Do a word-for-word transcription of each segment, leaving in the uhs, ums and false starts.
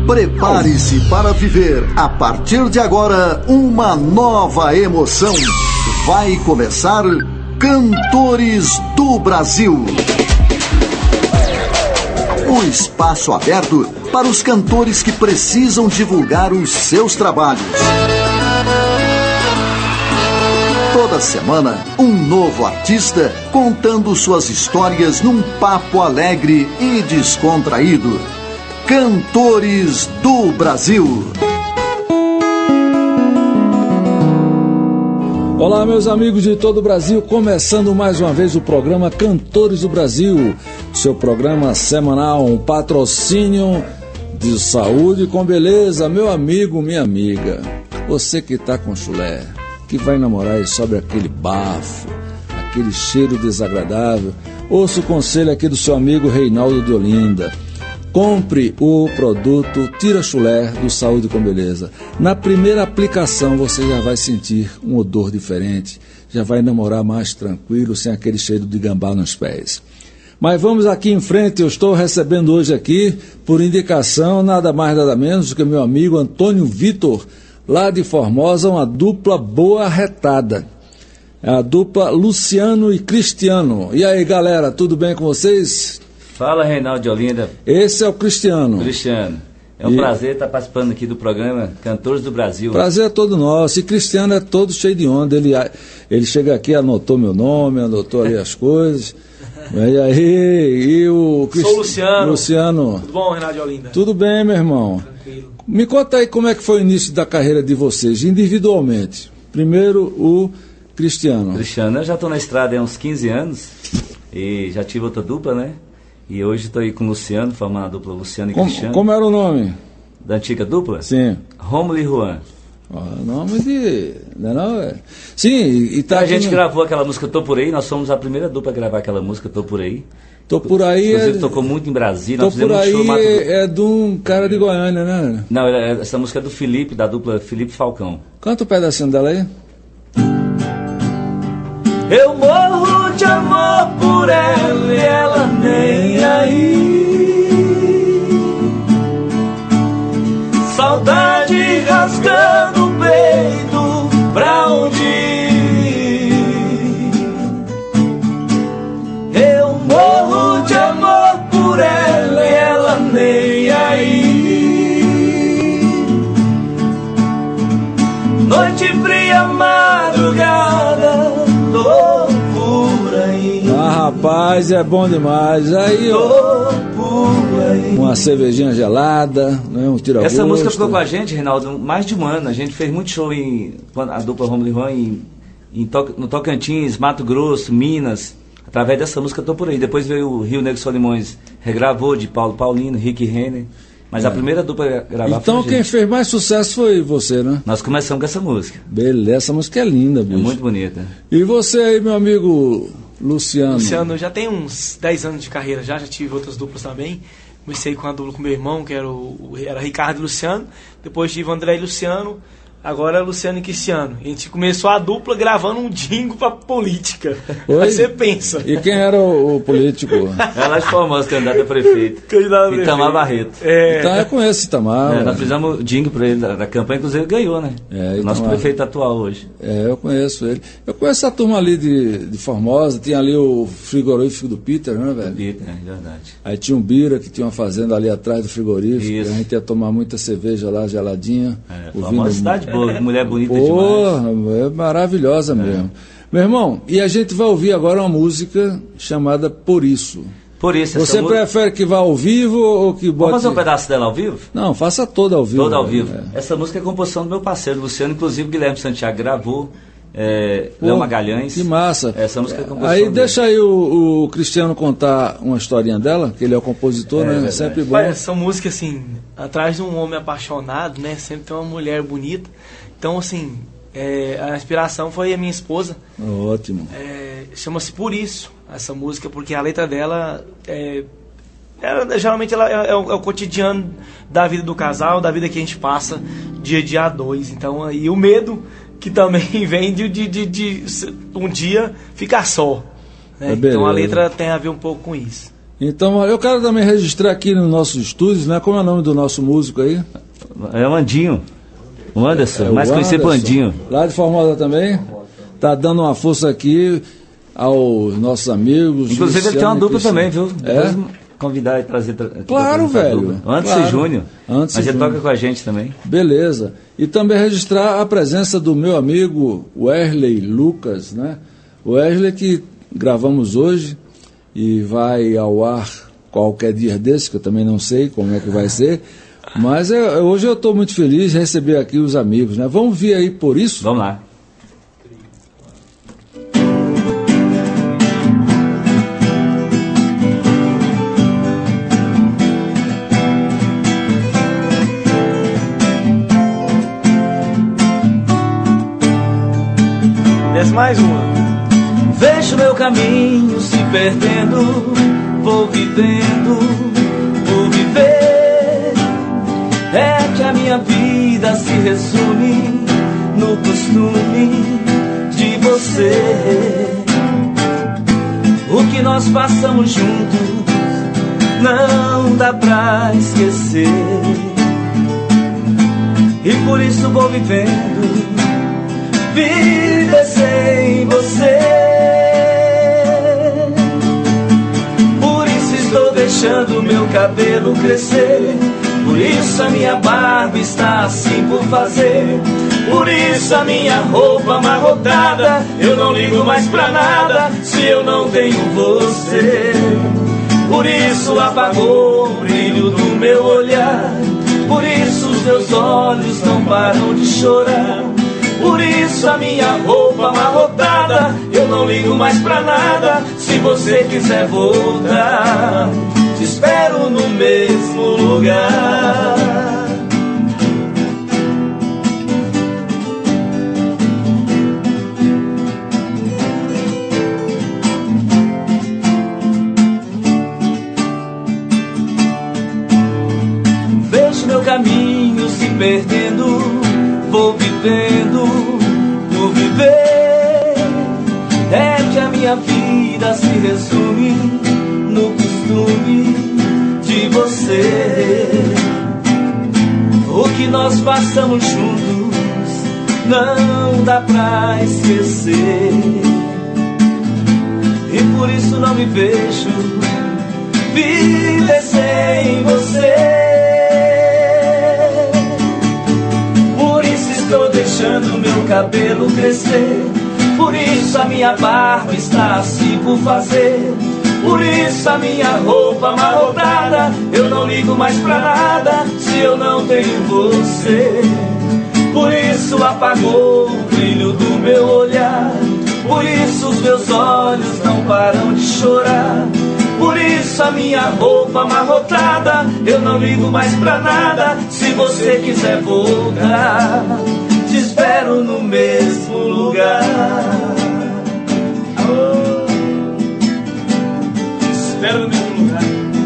Prepare-se para viver, a partir de agora, uma nova emoção. Vai começar Cantores do Brasil. Um espaço aberto para os cantores que precisam divulgar os seus trabalhos. Toda semana, um novo artista contando suas histórias num papo alegre e descontraído. Cantores do Brasil. Olá, meus amigos de todo o Brasil, começando mais uma vez o programa Cantores do Brasil, seu programa semanal, um patrocínio de saúde com beleza. Meu amigo, minha amiga, você que está com chulé, que vai namorar e sobe aquele bafo, aquele cheiro desagradável, ouça o conselho aqui do seu amigo Reinaldo de Olinda. Compre o produto Tira Chulé do Saúde com Beleza. Na primeira aplicação você já vai sentir um odor diferente, já vai namorar mais tranquilo, sem aquele cheiro de gambá nos pés. Mas vamos aqui em frente, eu estou recebendo hoje aqui, por indicação, nada mais nada menos do que meu amigo Antônio Vitor, lá de Formosa, uma dupla boa arretada. A dupla Luciano e Cristiano. E aí, galera, tudo bem com vocês? Fala, Reinaldo de Olinda. Esse é o Cristiano. Cristiano. É um e... prazer estar participando aqui do programa Cantores do Brasil. Prazer é todo nosso. E Cristiano é todo cheio de onda. Ele, ele chega aqui, anotou meu nome, anotou ali as coisas. E aí, e o Crist... Sou o Luciano. Luciano. Tudo bom, Reinaldo de Olinda? Tudo bem, meu irmão. Tranquilo. Me conta aí como é que foi o início da carreira de vocês, individualmente. Primeiro, o Cristiano. Cristiano, eu já estou na estrada há uns quinze anos e já tive outra dupla, né? E hoje estou aí com o Luciano, formando a dupla Luciano e como, Cristiano. Como era o nome? Da antiga dupla? Sim. Rômulo e Juan. Oh, nome de... Não é não, é? Sim, e tá... A gente no... gravou aquela música Tô Por Aí, nós somos a primeira dupla a gravar aquela música Tô Por Aí. Tô Por Aí Inclusive é... tocou muito em Brasília. Tô Por Aí Mato... é de um cara de Goiânia, né? Não, essa música é do Felipe, da dupla Felipe Falcão. Canta um pedacinho dela aí. Eu morro de amor por ela e ela nem aí. Saudade rasgando o peito, pra onde ir? Eu morro de amor por ela e ela nem aí. Noite fria, madrugada, tô por aí. Ah, rapaz, é bom demais. Aí, ó, uma cervejinha gelada, né, um tira-gosto. Essa música ficou com a gente, Reinaldo, mais de um ano. A gente fez muito show em a dupla Rômulo e Juan em, em no Tocantins, Mato Grosso, Minas. Através dessa música Tô Por Aí. Depois veio o Rio Negro Solimões, regravou de Paulo Paulino, Rick Renner. Mas é. a primeira dupla a gravar então foi a quem fez mais sucesso foi você, né? Nós começamos com essa música. Beleza, essa música é linda, bicho. É muito bonita. E você aí, meu amigo Luciano? Luciano, já tem uns dez anos de carreira já, já tive outras duplas também. Comecei com a dupla com meu irmão, que era, o, era Ricardo e Luciano. Depois tive André e Luciano. Agora é Luciano e Cristiano. A gente começou a dupla gravando um jingle pra política. Oi? Aí você pensa. E quem era o, o político? É lá de Formosa, candidato a prefeito. Candidato a prefeito. Itamar Barreto. É. Então eu conheço Itamar. É, nós fizemos jingle pra ele da, da campanha, inclusive ele ganhou, né? É, nosso prefeito atual hoje. É, eu conheço ele. Eu conheço a turma ali de, de Formosa, tinha ali o frigorífico do Peter, né, velho? Peter, é verdade. Aí tinha um Bira que tinha uma fazenda ali atrás do frigorífico. Isso. A gente ia tomar muita cerveja lá, geladinha. É, Formosa cidade boa, mulher bonita. Porra, é maravilhosa mesmo. É. Meu irmão, e a gente vai ouvir agora uma música chamada Por Isso. Por Isso. Você prefere que vá ao vivo ou que bote... Vamos fazer um pedaço dela ao vivo? Não, faça toda ao vivo. Toda ao vivo. É. Essa música é composição do meu parceiro Luciano, inclusive Guilherme Santiago gravou, é, Léo Magalhães. Que massa. Essa música é composição Aí dele. deixa aí o, o Cristiano contar uma historinha dela, que ele é o compositor, é, né? É sempre bom. Olha, essa música, assim, atrás de um homem apaixonado, né? Sempre tem uma mulher bonita. Então, assim... É, a inspiração foi a minha esposa. Ótimo. É, chama-se Por Isso, essa música, porque a letra dela é, é, geralmente ela é, é, o, é o cotidiano da vida do casal, da vida que a gente passa dia a dia a dois. Então, e o medo que também vem de, de, de, de um dia ficar só. Né? É, então a letra tem a ver um pouco com isso. Então, eu quero também registrar aqui nos nossos estúdios, né? Como é o nome do nosso músico aí? É o Andinho. O Anderson, é, mais conhecido por Andinho. Lá de Formosa também. Tá dando uma força aqui aos nossos amigos. Inclusive Luciano, ele tem uma dupla também, viu? É? Depois convidar e trazer. Claro, velho. Anderson claro. e Júnior. Anderson Mas ele toca com a gente também. Beleza. E também registrar a presença do meu amigo Wesley Lucas, né? O Wesley que gravamos hoje e vai ao ar qualquer dia desse, que eu também não sei como é que vai ser. Mas é, hoje eu estou muito feliz de receber aqui os amigos, né? Vamos vir aí por isso? Vamos lá. Desce mais uma. Vejo meu caminho se perdendo, vou vivendo por viver. É que a minha vida se resume no costume de você. O que nós passamos juntos não dá pra esquecer. E por isso vou vivendo, viver sem você. Por isso estou deixando meu cabelo crescer. Por isso a minha barba está assim por fazer. Por isso a minha roupa amarrotada. Eu não ligo mais pra nada se eu não tenho você. Por isso apagou o brilho do meu olhar. Por isso os meus olhos não param de chorar. Por isso a minha roupa amarrotada. Eu não ligo mais pra nada se você quiser voltar. Te espero no mesmo lugar. Vejo meu caminho se perdendo, vou vivendo por viver. É que a minha vida se resume no costume de você. O que nós passamos juntos não dá pra esquecer. E por isso não me vejo viver sem você. Estou deixando meu cabelo crescer. Por isso a minha barba está assim por fazer. Por isso a minha roupa amarrotada. Eu não ligo mais pra nada se eu não tenho você. Por isso apagou o brilho do meu olhar. Por isso os meus olhos não param de chorar. Por isso a minha roupa amarrotada. Eu não ligo mais pra nada se você quiser voltar. Te espero no mesmo lugar. Oh. Te espero no mesmo lugar.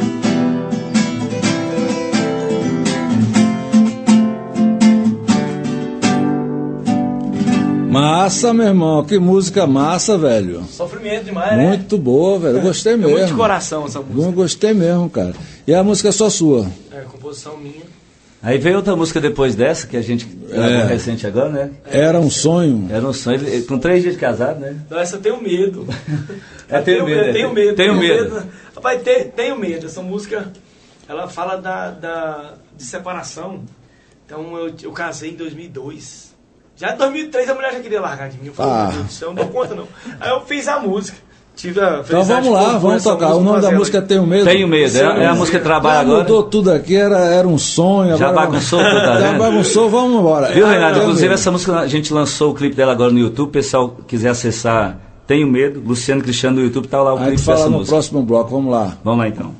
Massa, meu irmão, que música massa, velho. Sofrimento demais, né? Muito boa, velho. Eu gostei mesmo. É muito de coração essa música. Eu gostei mesmo, cara. E a música é só sua? É, composição minha. Aí veio outra música depois dessa, que a gente gravou É. recente agora, né? Era um sonho. Era um sonho, ele- com três dias de casado, né? Não, essa eu tenho medo. É, Eu tenho medo, é. tenho medo. Tenho medo. Rapaz, te- tenho medo. Essa música, ela fala da, da, de separação. Então, eu, eu casei em dois mil e dois. Já em dois mil e três a mulher já queria largar de mim. Eu falei, Ah. meu Deus do céu, eu não dou conta não. Aí eu fiz a música. Tive a Então felicidade vamos de lá, compor vamos essa tocar. O nome da fazer música é ela. Tenho Medo. Tenho medo, é, é a música que trabalha Já agora. mudou tudo aqui, era, era um sonho. Já agora- bagunçou tudo, tá Já vendo? bagunçou, vamos embora. Viu, Ah, Renato? Tenho Inclusive, Medo. essa música a gente lançou o clipe dela agora no YouTube. O pessoal quiser acessar Tenho Medo, Luciano Cristiano no YouTube, tá lá o A clipe gente fala dessa no música. próximo bloco, vamos lá. Vamos lá então.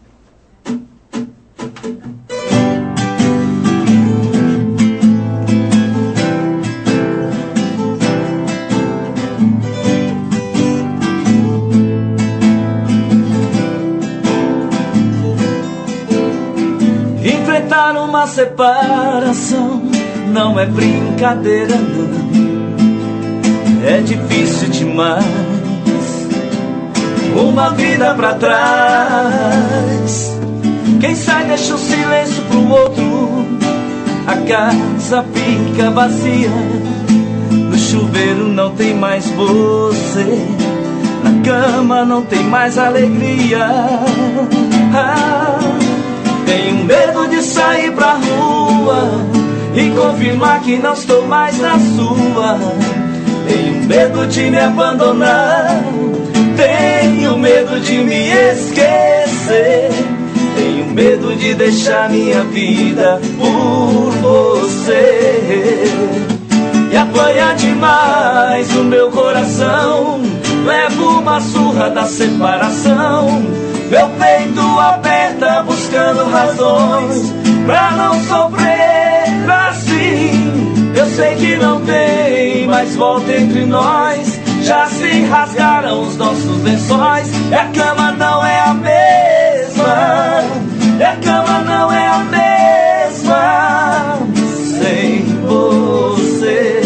Enfrentar uma separação não é brincadeira, não. É difícil demais. uma vida pra trás. Quem sai deixa o silêncio pro outro, a casa fica vazia. No chuveiro não tem mais você, na cama não tem mais alegria. Ah, tenho medo de sair pra rua e confirmar que não estou mais na sua. Tenho medo de me abandonar, tenho medo de me esquecer, tenho medo de deixar minha vida por você. E apanha demais o meu coração, levo uma surra da separação. Meu peito aperta buscando razões pra não sofrer assim. Eu sei que não tem mais volta entre nós, já se rasgaram os nossos lençóis. E a cama não é a mesma, e a cama não é a mesma sem você.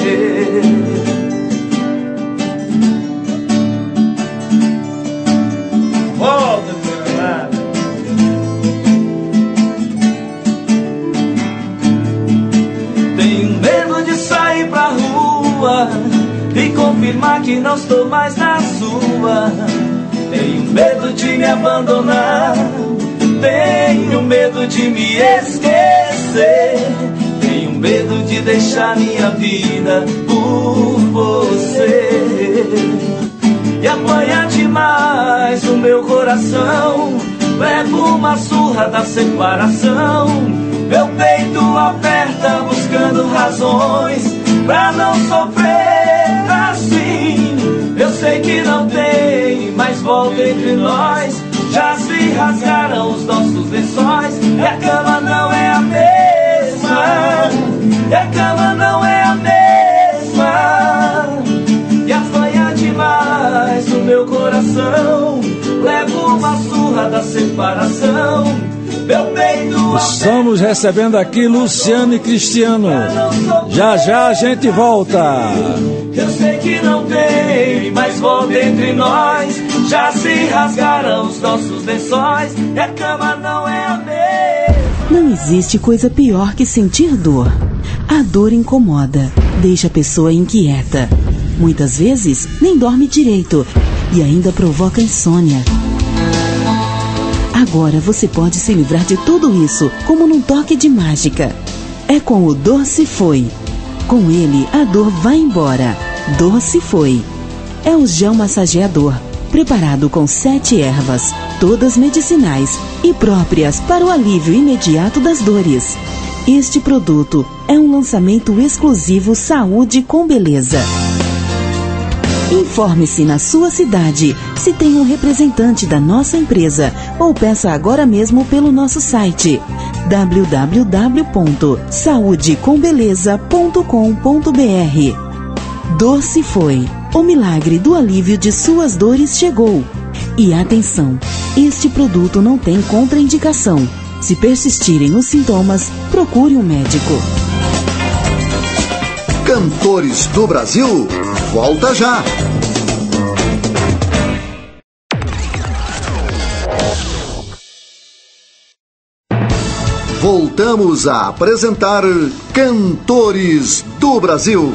Volta pra lá. Tenho medo de sair pra rua e confirmar que não estou mais na sua. Tenho medo de me abandonar, tenho medo de me esquecer, tenho medo de deixar minha vida por você. E apanha demais o meu coração, levo uma surra da separação. Meu peito aperta buscando razões pra não sofrer assim. Eu sei que não tem mais volta entre nós, já se rasgaram os nossos lençóis. E a cama não é a mesma, e a cama não é a mesma. E apanha demais o meu coração, levo uma surra da separação. Meu peito. Estamos recebendo aqui Luciano e Cristiano. Já já a gente volta. Eu sei que não tem mais volta entre nós, já se rasgaram os nossos lençóis. E a cama não é a mesma. Não existe coisa pior que sentir dor. A dor incomoda, deixa a pessoa inquieta. Muitas vezes nem dorme direito e ainda provoca insônia. Agora você pode se livrar de tudo isso, como num toque de mágica. É com o Dor Se Foi. Com ele, a dor vai embora. Dor Se Foi. É o gel massageador, preparado com sete ervas, todas medicinais e próprias para o alívio imediato das dores. Este produto é um lançamento exclusivo Saúde com Beleza. Informe-se na sua cidade se tem um representante da nossa empresa ou peça agora mesmo pelo nosso site w w w ponto saúde com beleza ponto com ponto b r. Dor Se Foi. O milagre do alívio de suas dores chegou. E atenção, este produto não tem contraindicação. Se persistirem os sintomas, procure um médico. Cantores do Brasil, volta já! Voltamos a apresentar Cantores do Brasil.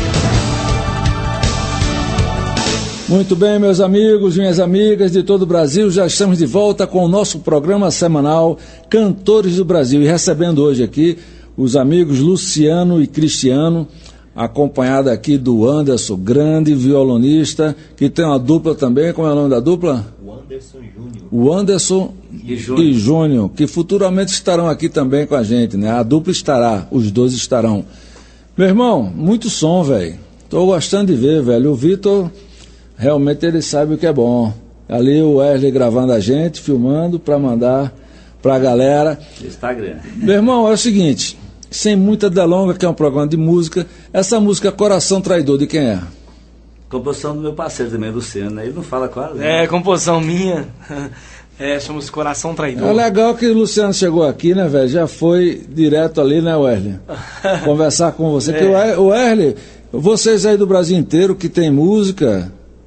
Muito bem, meus amigos e minhas amigas de todo o Brasil, já estamos de volta com o nosso programa semanal Cantores do Brasil. E recebendo hoje aqui os amigos Luciano e Cristiano, acompanhado aqui do Anderson, grande violonista, que tem uma dupla também. Como é o nome da dupla? O Anderson Júnior. O Anderson e Júnior. e Júnior, que futuramente estarão aqui também com a gente, né? A dupla estará, os dois estarão. Meu irmão, muito som, velho. Tô gostando de ver, velho. O Vitor, realmente ele sabe o que é bom. Ali o Wesley gravando a gente, filmando para mandar pra galera. Instagram. Meu irmão, é o seguinte, sem muita delonga, que é um programa de música, essa música Coração Traidor, de quem é? Composição do meu parceiro também, Luciano, né? Ele não fala quase. Né? É, composição minha. É, chama-se Coração Traidor. É legal que o Luciano chegou aqui, né, velho? Já foi direto ali, né, Wesley? Conversar com você. É. Que o Wesley, vocês aí do Brasil inteiro que tem música,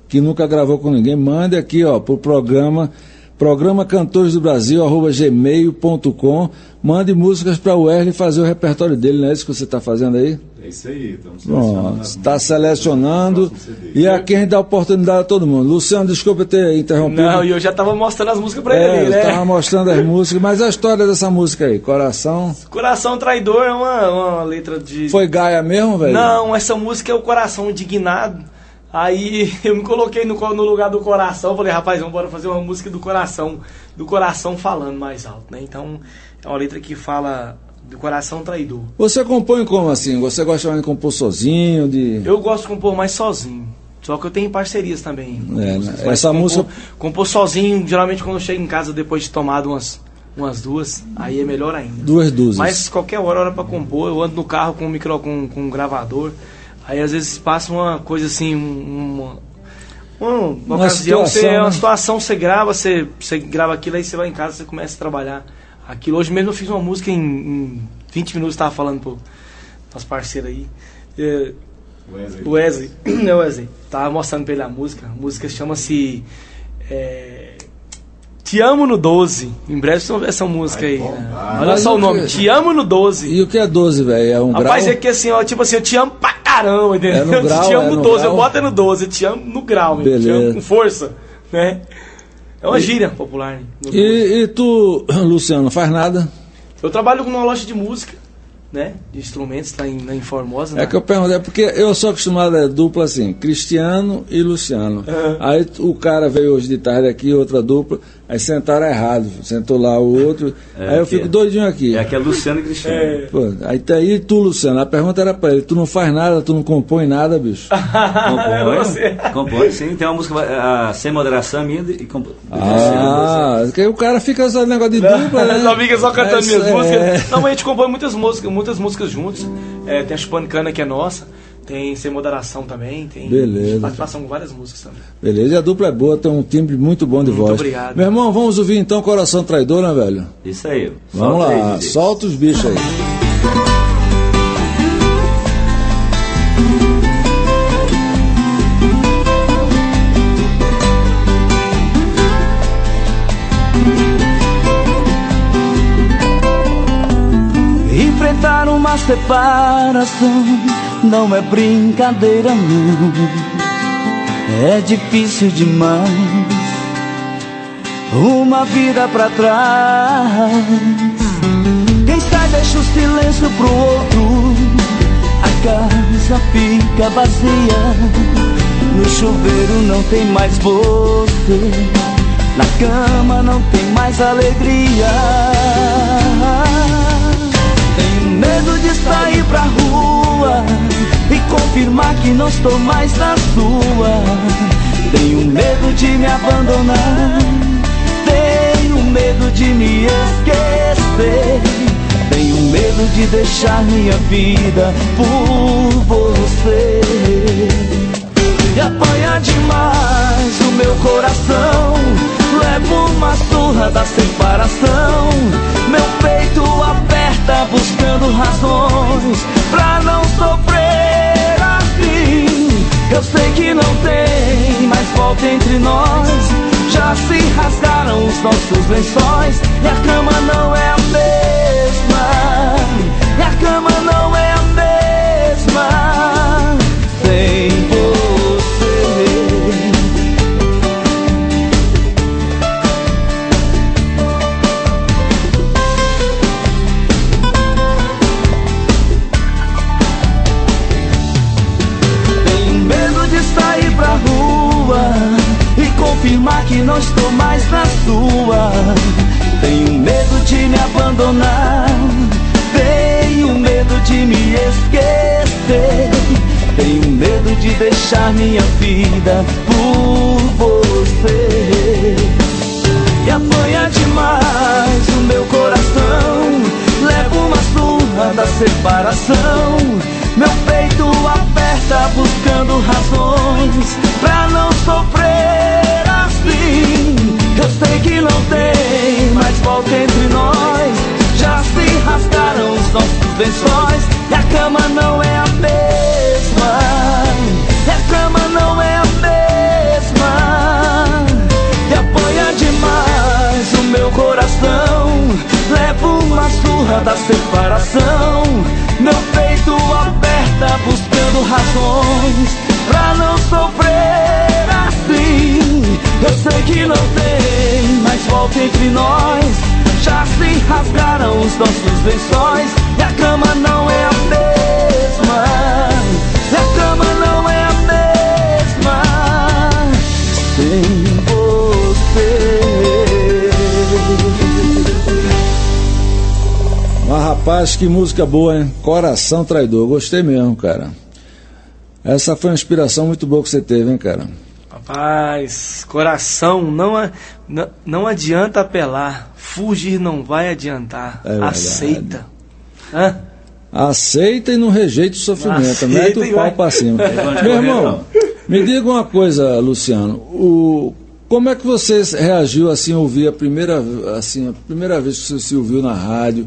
que nunca gravou com ninguém, mande aqui, ó, pro programa, programa Cantores do Brasil, arroba gmail ponto com, mande músicas para o Wesley fazer o repertório dele, não é isso que você está fazendo aí? É isso aí, estamos selecionando. Está selecionando, e aqui a gente dá oportunidade a todo mundo. Luciano, desculpa ter interrompido. Não, e eu já estava mostrando as músicas para é, ele, né? Estava mostrando as músicas, mas a história dessa música aí, Coração... Coração Traidor é uma, uma letra de... Foi Gaia mesmo, velho? Não, essa música é o Coração Indignado. Aí eu me coloquei no, no lugar do coração, falei, rapaz, vamos embora fazer uma música do coração, do coração falando mais alto, né? Então, é uma letra que fala do coração traidor. Você compõe como assim? Você gosta de compor sozinho? De... Eu gosto de compor mais sozinho, só que eu tenho parcerias também. É, né? Essa compor, música... Compor sozinho, geralmente quando eu chego em casa depois de tomado umas, umas duas, aí é melhor ainda. Duas dúzias. Mas qualquer hora, hora pra compor, eu ando no carro com um micro, com, com um gravador. Aí às vezes passa uma coisa assim, uma, uma, uma, uma ocasião, situação, você, é uma né? situação, você grava, você, você grava aquilo, aí você vai em casa, você começa a trabalhar aquilo. Hoje mesmo eu fiz uma música em, em vinte minutos, estava falando pro nosso parceiro aí, é, Wesley. Wesley, né, Wesley, tava mostrando pra ele a música, a música chama-se é, Te Amo no doze, em breve vocês vão ver essa música aí, né? Olha Mas só o o nome, que- Te Amo no doze. E o que é doze, velho? É um Rapaz, grau? é que assim, ó, tipo assim, eu te amo pra caramba, entendeu? É no Eu grau, te amo é no no doze, grau? eu boto é no doze, eu te amo no grau, mesmo, te Beleza. amo com força, né? É uma gíria popular, né? No doze. E, e tu, Luciano, não faz nada? Eu trabalho numa loja de música, né? De instrumentos, lá em, lá em Formosa, É né? que eu perguntei, porque eu sou acostumado a dupla assim, Cristiano e Luciano. Uhum. Aí o cara veio hoje de tarde aqui, outra dupla, aí sentaram errado, sentou lá o outro, É, aí eu aqui fico é- doidinho aqui. É aqui é Luciano e Cristiano. É. Pô, aí tá aí tu, Luciano, a pergunta era pra ele, tu não faz nada, tu não compõe nada, bicho. Você. Compõe, compõe, sim. Tem uma música a, Sem Moderação minha e compõe. Ah, que aí o cara fica usando negócio de dupla, né? As amigas só cantando Mas, minhas é. músicas. Não, mas a gente compõe muitas músicas, muitas músicas juntos. É, tem a Chupando Cana, que é nossa. Tem Sem Moderação também. Tem Beleza. participação com várias músicas também. Beleza, e a dupla é boa, tem um timbre muito bom de Muito voz. obrigado. Meu irmão, vamos ouvir então Coração Traidor, né, velho? Isso aí. Vamos Solta aí, lá, D J. solta os bichos aí. Enfrentar uma separação não é brincadeira, não. É difícil demais. Uma vida pra trás. Quem sai deixa o silêncio pro outro. A casa fica vazia. No chuveiro não tem mais você. Na cama não tem mais alegria. Tenho medo de sair pra rua e confirmar que não estou mais na sua. Tenho medo de me abandonar. Tenho medo de me esquecer. Tenho medo de deixar minha vida por você. E apanha demais o meu coração. Levo uma surra da separação. Meu peito aperta buscando razões pra não sofrer assim. Eu sei que não tem mais volta entre nós. Já se rasgaram os nossos lençóis. E a cama não é a mesma. E a cama não é a mesma sem você. Tenho medo de sair pra rua e confirmar que não estou mais na sua. Tenho medo de me abandonar. Tenho medo de me esquecer. Tenho medo de deixar minha vida por você. E apanha demais o meu coração. Levo uma surra da separação. Meu peito aperta buscando razões pra não sofrer assim. Eu sei que não tem mais volta entre nós. Já se rasgaram os nossos lençóis. E a cama não é a mesma. E a cama não é a mesma meu coração. Levo uma surra da separação. Meu peito aperta buscando razões pra não sofrer assim. Eu sei que não tem mais volta entre nós. Já se rasgaram os nossos lençóis e a cama não é a mesma. E a cama não é a mesma sem você. Mas rapaz, que música boa, hein? Coração Traidor, gostei mesmo, cara. Essa foi uma inspiração muito boa que você teve, hein, cara? Rapaz, coração, não, a, não, não adianta apelar, fugir não vai adiantar, É aceita. Hã? Aceita e não rejeita o sofrimento, mete o pau pra cima. Meu irmão, me diga uma coisa, Luciano, o, como é que você reagiu assim, ouvir a primeira, assim, a primeira vez que você se ouviu na rádio,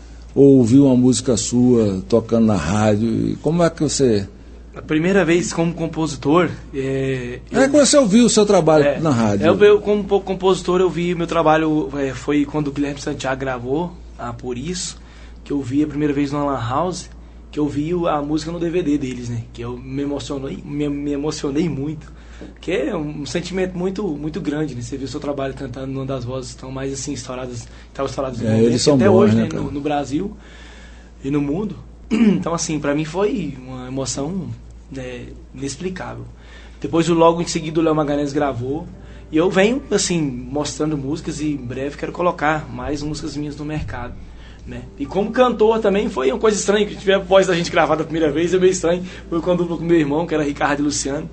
ou ouviu uma música sua tocando na rádio, e como é que você... A primeira vez como compositor... É, eu, é que você ouviu o seu trabalho é, na rádio. Eu, eu, como compositor, eu vi meu trabalho, é, foi quando o Guilherme Santiago gravou, ah, Por Isso, que eu vi a primeira vez no Lan House, que eu vi a música no D V D deles, né? Que eu me emocionei, me, me emocionei muito. Que é um sentimento muito, muito grande, né? Você viu o seu trabalho cantando numa das vozes tão mais assim, estouradas, estavam estouradas no é, momento, eles são até bons, hoje, né, né? No, no Brasil e no mundo. Então, assim, pra mim foi uma emoção, né, inexplicável. Depois, logo em seguida, o Léo Magalhães gravou. E eu venho, assim, mostrando músicas e em breve quero colocar mais músicas minhas no mercado, né? E como cantor também foi uma coisa estranha, que tiver a voz da gente gravada a primeira vez, é meio estranho. Foi com a dupla com meu irmão, que era Ricardo e Luciano.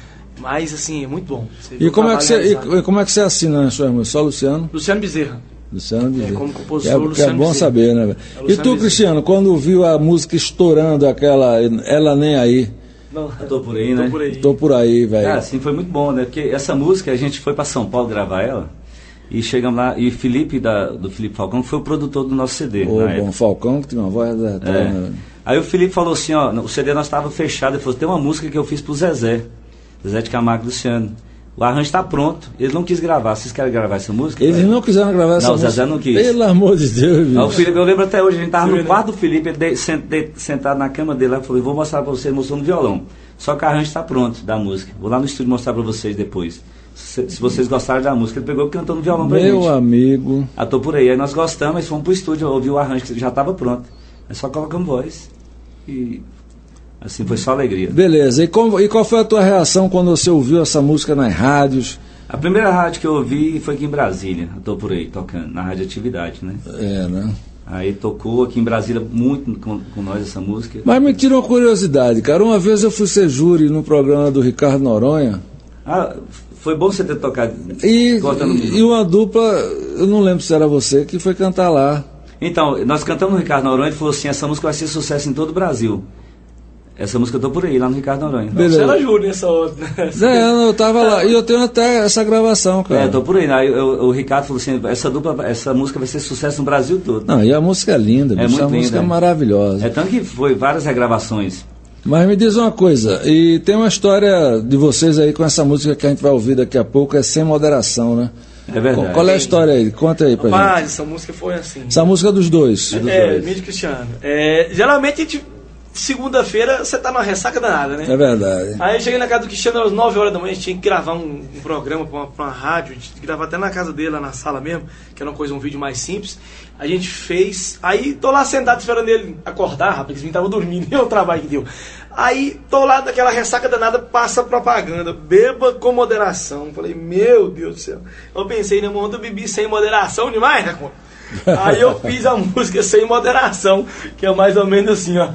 Mas, assim, é muito bom. E como, é que você, e como é que você assina a sua irmã? Só Luciano? Luciano Bezerra. Luciano Bezerra. É, como compositor, é, Luciano é bom Bezerra. saber, né? É E tu, Bezerra. Cristiano, quando viu a música estourando, aquela Ela Nem Aí? Não, eu tô por aí, né? Tô por aí, tô por aí, velho. Ah, sim, foi muito bom, né? Porque essa música, a gente foi pra São Paulo gravar ela, e chegamos lá, e o Felipe, da, do Felipe Falcão, foi o produtor do nosso C D. Ô, bom, época. Falcão, que tem uma voz da... É. Né? Aí o Felipe falou assim, ó, o C D nós tava fechado, ele falou, tem uma música que eu fiz pro Zezé, Zezé de Camargo e Luciano. O arranjo está pronto. Ele não quis gravar. Vocês querem gravar essa música? Eles não quiseram gravar essa não, música. Não, o Zezé não quis. Pelo amor de Deus, bicho. Aí, o Felipe, eu lembro até hoje, a gente estava no quarto do Felipe, ele de, sent, de, sentado na cama dele lá, e falou, vou mostrar para vocês, mostrou no violão. Só que o arranjo está pronto da música. Vou lá no estúdio mostrar para vocês depois. Se, se vocês gostarem da música, ele pegou e cantou no violão pra Meu gente. Meu amigo. Ah, tô por aí. Aí nós gostamos, mas fomos pro estúdio, ouvir o arranjo que já estava pronto. Aí só colocamos voz e... assim, foi só alegria. Beleza. E, como, e qual foi a tua reação quando você ouviu essa música nas rádios? A primeira rádio que eu ouvi foi aqui em Brasília. Eu tô por aí, tocando, na Rádio Atividade, né? É, né? Aí tocou aqui em Brasília muito com, com nós essa música. Mas me tira uma curiosidade, cara. Uma vez eu fui ser júri no programa do Ricardo Noronha. Ah, foi bom você ter tocado. E, e uma dupla, eu não lembro se era você, que foi cantar lá. Então, nós cantamos no Ricardo Noronha e ele falou assim, essa música vai ser sucesso em todo o Brasil. Essa música eu tô por aí, lá no Ricardo Noronha. Não, você era júri nessa outra. É, eu tava lá. E eu tenho até essa gravação, cara. É, eu tô por aí. Aí eu, o Ricardo falou assim, essa dupla, essa música vai ser sucesso no Brasil todo. Não, e a música é linda, bicho. É muito a linda, música é maravilhosa. É tanto que foi várias regravações. Mas me diz uma coisa, e tem uma história de vocês aí com essa música que a gente vai ouvir daqui a pouco, é Sem Moderação, né? É verdade. Qual é a história aí? Conta aí pra Rapaz, gente. Mas essa música foi assim. Essa música é dos dois. É, dos é dois. Mídia Cristiano. É, geralmente a gente... segunda-feira você tá numa ressaca danada, né? É verdade. Aí eu cheguei na casa do Cristiano às nove horas da manhã, a gente tinha que gravar um, um programa pra uma, pra uma rádio, a gente tinha que gravar até na casa dele, lá na sala mesmo, que era uma coisa, um vídeo mais simples. A gente fez, aí tô lá sentado esperando ele acordar, rapaz, ele tava dormindo, e o trabalho que deu. Aí tô lá daquela ressaca danada, passa propaganda, beba com moderação. Falei, meu Deus do céu. Eu pensei, né, ontem eu bebi sem moderação demais, né, conta? Aí eu fiz a música Sem Moderação, que é mais ou menos assim, ó.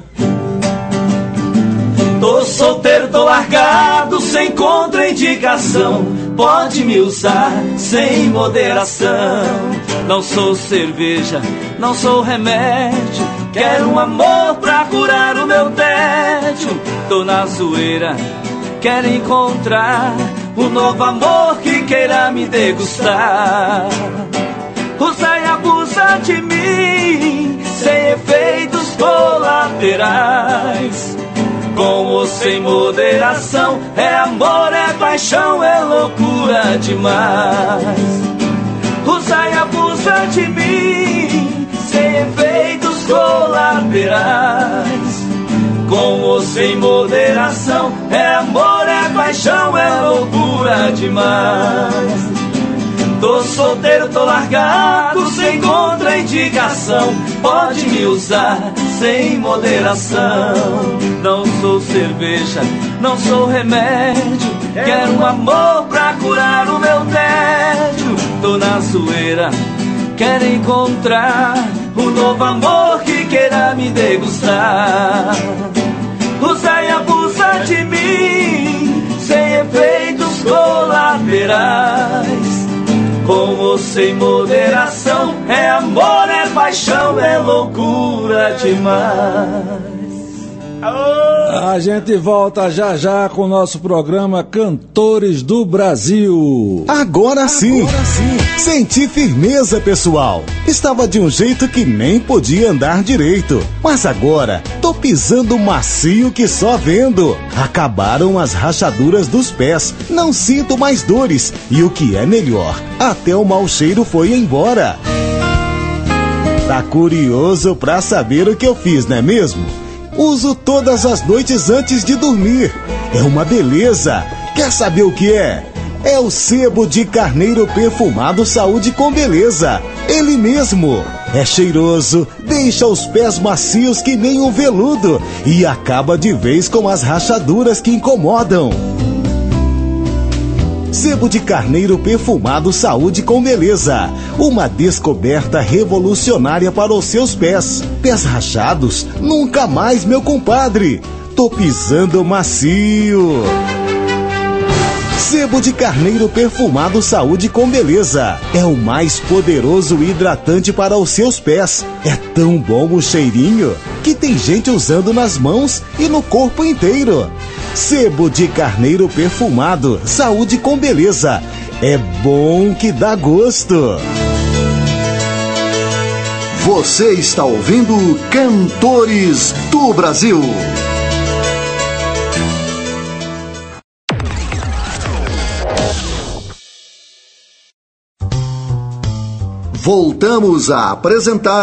Tô solteiro, tô largado, sem contraindicação. Pode me usar sem moderação. Não sou cerveja, não sou remédio. Quero um amor pra curar o meu tédio. Tô na zoeira, quero encontrar um novo amor que queira me degustar. Usa e abusa de mim, sem efeitos colaterais. Com ou sem moderação, é amor, é paixão, é loucura demais. Usa e abusa abusa de mim, sem efeitos colaterais. Com ou sem moderação, é amor, é paixão, é loucura demais. Tô solteiro, tô largado, sem contraindicação. Pode me usar sem moderação. Não sou cerveja, não sou remédio. Quero um amor pra curar o meu tédio. Tô na zoeira, quero encontrar um novo amor que queira me degustar. Usa e abusa de mim, sem efeitos colaterais. Com ou sem moderação, é amor, é paixão, é loucura demais. A gente volta já já com o nosso programa Cantores do Brasil. Agora sim, Agora sim. Senti firmeza, pessoal. Estava de um jeito que nem podia andar direito, mas agora tô pisando macio que só vendo. Acabaram as rachaduras dos pés, não sinto mais dores e o que é melhor, até o mau cheiro foi embora. Tá curioso pra saber o que eu fiz, não é mesmo? Uso todas as noites antes de dormir. É uma beleza. Quer saber o que é? É o sebo de carneiro perfumado Saúde com Beleza. Ele mesmo. É cheiroso, deixa os pés macios que nem um veludo e acaba de vez com as rachaduras que incomodam. Sebo de carneiro perfumado Saúde com Beleza. Uma descoberta revolucionária para os seus pés. Pés rachados? Nunca mais, meu compadre. Tô pisando macio. Sebo de carneiro perfumado Saúde com Beleza. É o mais poderoso hidratante para os seus pés. É tão bom o cheirinho que tem gente usando nas mãos e no corpo inteiro. Sebo de carneiro perfumado Saúde com Beleza. É bom que dá gosto. Você está ouvindo Cantores do Brasil. Voltamos a apresentar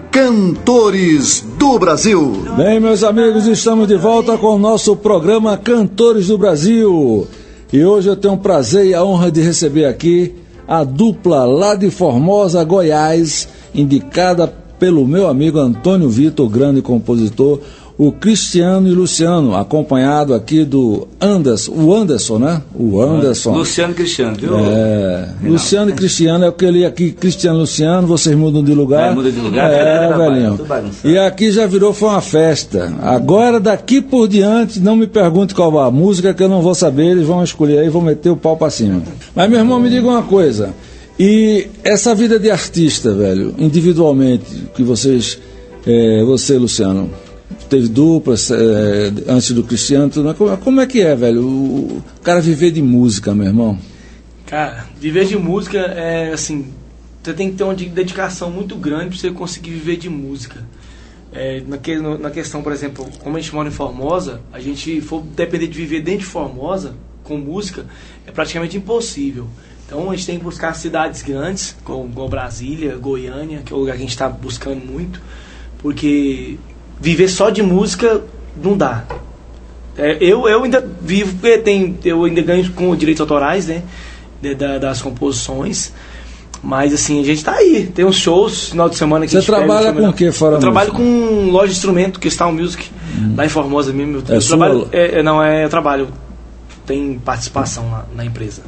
Cantores do Brasil. Bem, meus amigos, estamos de volta com o nosso programa Cantores do Brasil. E hoje eu tenho o prazer e a honra de receber aqui a dupla lá de Formosa, Goiás, indicada pelo meu amigo Antônio Vitor, grande compositor, o Cristiano e Luciano, acompanhado aqui do Anderson, o Anderson, né? O Anderson. Luciano e Cristiano, viu? É, Luciano e Cristiano, é porque ele aqui, Cristiano e Luciano, vocês mudam de lugar. É, muda de lugar. É, é velhinho. E aqui já virou, foi uma festa. Agora, daqui por diante, não me pergunte qual a música, que eu não vou saber, eles vão escolher aí, vão meter o pau pra cima. Mas, meu irmão, me diga uma coisa, e essa vida de artista, velho, individualmente, que vocês, é, você, Luciano, teve duplas é, antes do Cristiano, tudo, como, como é que é, velho, o, o cara viver de música, meu irmão? Cara, viver de música é assim, você tem que ter uma dedicação muito grande para você conseguir viver de música. É, na, que, na questão, por exemplo, como a gente mora em Formosa, a gente for depender de viver dentro de Formosa com música é praticamente impossível. Então a gente tem que buscar cidades grandes, como, como Brasília, Goiânia, que é o lugar que a gente está buscando muito, porque viver só de música não dá. É, eu, eu ainda vivo, porque tem, eu ainda ganho com direitos autorais, né, de, da, das composições, mas assim, a gente tá aí, tem uns shows final de semana que Você a gente trabalha pega, com o que fora Eu música? trabalho com loja de instrumento, Cristal Music, hum. lá em Formosa mesmo. Eu, é eu sua... trabalho, é, é, não, é, eu trabalho, tem participação na, na empresa.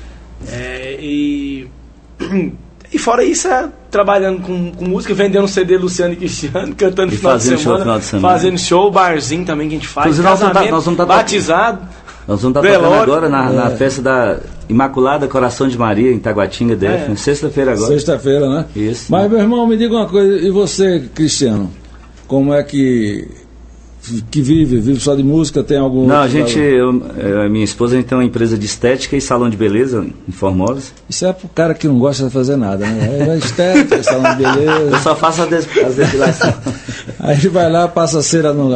É, e... E fora isso, é trabalhando com, com música, vendendo C D Luciano e Cristiano, cantando no final, de semana, final de semana, fazendo show, barzinho também que a gente faz, nós vamos tá, nós vamos tá batizado. Nós vamos estar tá tocando agora na, é. na festa da Imaculada Coração de Maria, em Taguatinga, D F, é. sexta-feira agora. Sexta-feira, né? Isso. Mas, meu irmão, me diga uma coisa, e você, Cristiano, como é que... que vive, vive só de música, tem algum... Não, a gente, eu, eu, minha esposa, a gente tem uma empresa de estética e salão de beleza em Formosa. Isso é pro cara que não gosta de fazer nada, né? É estética, salão de beleza... Eu só faço as depilações. Aí ele vai lá, passa cera no...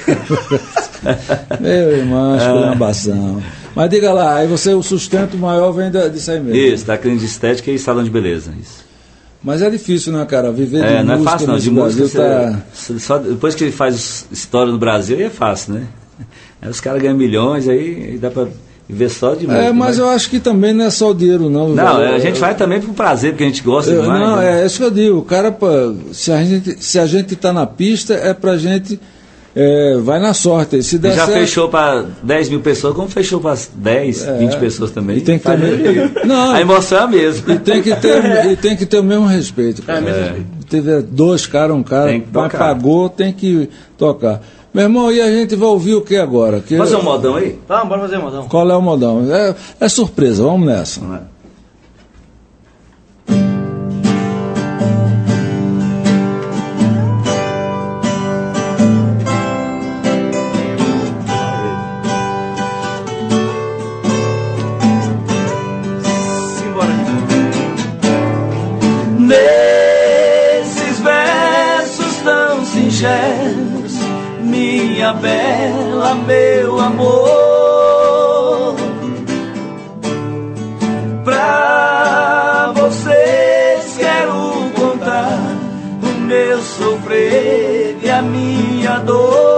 Meu irmão, esculhambação. Mas diga lá, aí você, o sustento maior vem disso aí mesmo. Isso, da clínica de estética e salão de beleza, isso. Mas é difícil, né, cara? Viver É, de não é música fácil não, nesse de música Brasil tá... você- só depois que ele faz história no Brasil aí é fácil, né? Aí os caras ganham milhões, aí, aí dá pra viver só de música. É, mas eu acho que também não é só o dinheiro, não. Não, velho. a gente vai também por prazer, porque a gente gosta Eu- demais. não, né? é isso que eu digo. O cara, pô, se a gente, se a gente tá na pista, é pra gente. É, vai na sorte. E se der E já certo, fechou pra dez mil pessoas, como fechou pra dez, É. vinte pessoas também. E tem que ter Faz mesmo- jeito. Não. A emoção é a mesma. E tem que ter, e tem que ter o mesmo respeito. Cara. É, mesmo É. respeito. Teve dois caras, um cara, Tem que mas tocar. pagou, tem que tocar. Meu irmão, e a gente vai ouvir o que agora? Que- Fazer um modão aí? Tá, bora fazer, modão. Qual é o modão? É, é surpresa, vamos nessa. Vamos lá. Simbora. Nesses versos tão singelos, minha bela, meu amor, pra vocês quero contar o meu sofrer e a minha dor.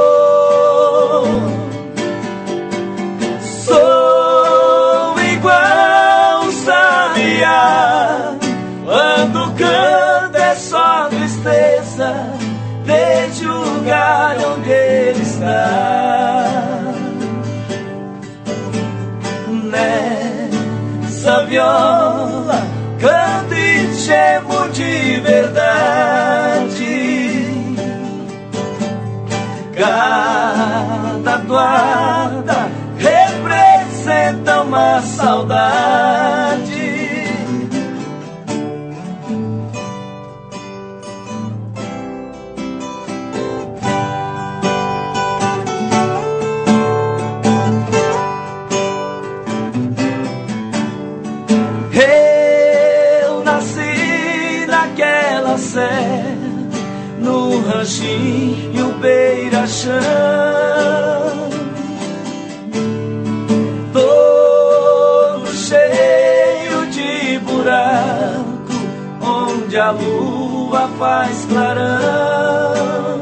Sou igual sabiá, quando canta é só tristeza, desde o lugar onde ele está. Nessa viola canto e chamo de verdade. Cada toada representa uma saudade. Eu nasci naquela serra, no ranchinho beira-chão, todo cheio de buraco, onde a lua faz clarão.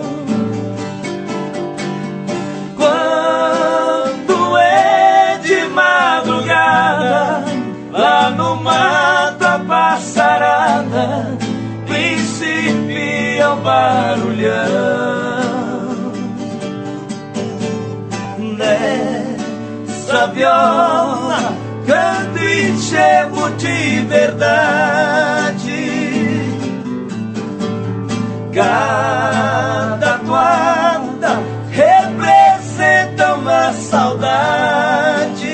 Quando é de madrugada, lá no mato a passarada principia o barulhão. Nessa viola canto e chamo de verdade. Cada toada representa uma saudade.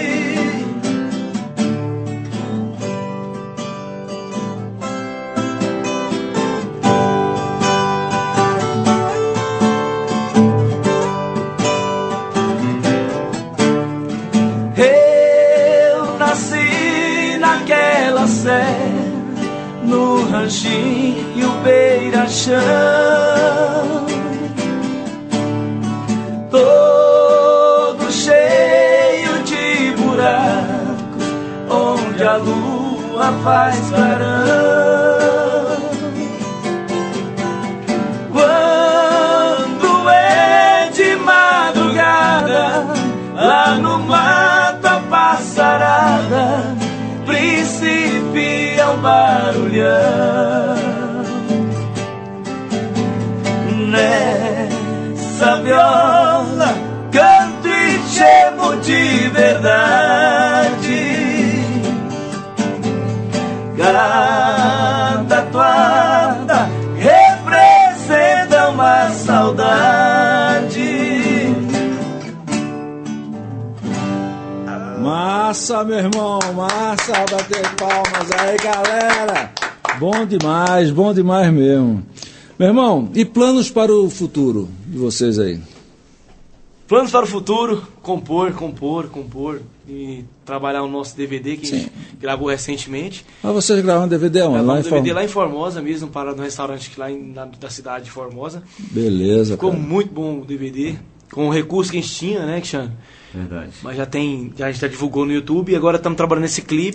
Eu nasci naquela serra, no ranchinho beira-chão, todo cheio de buraco, onde a lua faz clarão. Quando é de madrugada, lá no mato a passarada principia um barulhão. Nessa viola canto e chamo de verdade. Cada toada representa uma saudade. Massa, meu irmão, massa, bater palmas aí, galera. Bom demais, bom demais mesmo. Meu irmão, e planos para o futuro de vocês aí? Planos para o futuro: compor, compor, compor e trabalhar o nosso D V D que a gente gravou recentemente. Ah, vocês gravando D V D onde? Gravamos Lá em D V D Form- lá em Formosa mesmo, para no restaurante lá em, na, da cidade de Formosa. Beleza, Ficou cara. muito bom o D V D, com o recurso que a gente tinha, né, Cristiano? Verdade. Mas já tem, já, a gente já divulgou no YouTube e agora estamos trabalhando nesse clipe.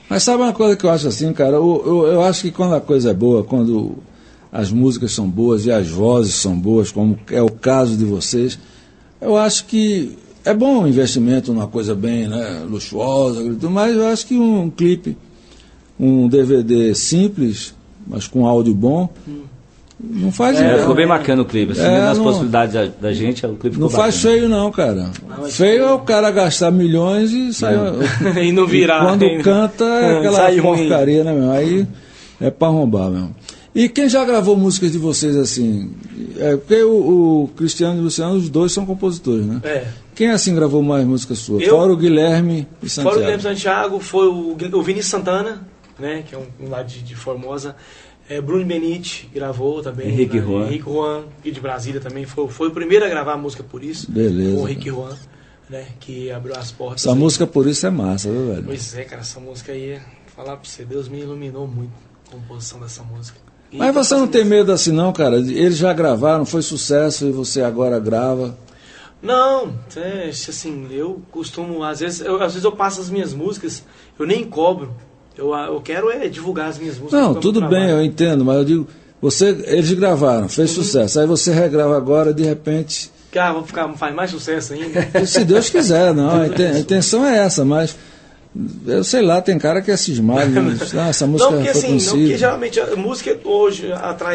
Mas sabe uma coisa que eu acho assim, cara? Eu, eu, eu acho que quando a coisa é boa, quando as músicas são boas e as vozes são boas, como é o caso de vocês, eu acho que é bom um investimento numa coisa bem, né, luxuosa, mas eu acho que um clipe, um D V D simples, mas com áudio bom, hum. não faz... É, ficou bem bacana o clipe, assim, é, nas não, possibilidades da, da gente, o clipe ficou não faz bacana. feio não, cara. Não, feio é o cara gastar milhões e sair... e não virar. E quando ainda. canta é aquela porcaria, né, meu? Aí é pra arrombar mesmo. E quem já gravou músicas de vocês assim? É, porque o, o Cristiano e o Luciano, os dois são compositores, né? É. Quem assim gravou mais músicas suas? Eu, fora o Guilherme e Santiago. Fora o Guilherme Santiago, foi o, o Vinícius Santana, né? Que é um, um lá de, de Formosa. É, Bruno Benite gravou também. Henrique né? Juan. Henrique Juan, que de Brasília também. Foi, foi o primeiro a gravar a música Por Isso. Beleza. O Henrique Juan, né? Que abriu as portas. Essa aí. música Por Isso é massa, viu, velho? Pois é, cara, essa música aí, falar pra você, Deus me iluminou muito a composição dessa música. E mas você não tem música... medo assim não, cara? Eles já gravaram, foi sucesso e você agora grava. Não, é, assim, eu costumo, às vezes eu, às vezes eu passo as minhas músicas, eu nem cobro. Eu, eu quero é divulgar as minhas músicas. Não, tudo bem, eu entendo, mas eu digo, você, eles gravaram, fez uhum. sucesso, aí você regrava agora de repente... Ah, vou ficar, faz mais sucesso ainda. Se Deus quiser, não, a, a intenção é essa, mas... Eu sei lá, tem cara que é cismado, né? Ah, essa música não, porque foi assim, conhecida. não, porque geralmente a música hoje atrai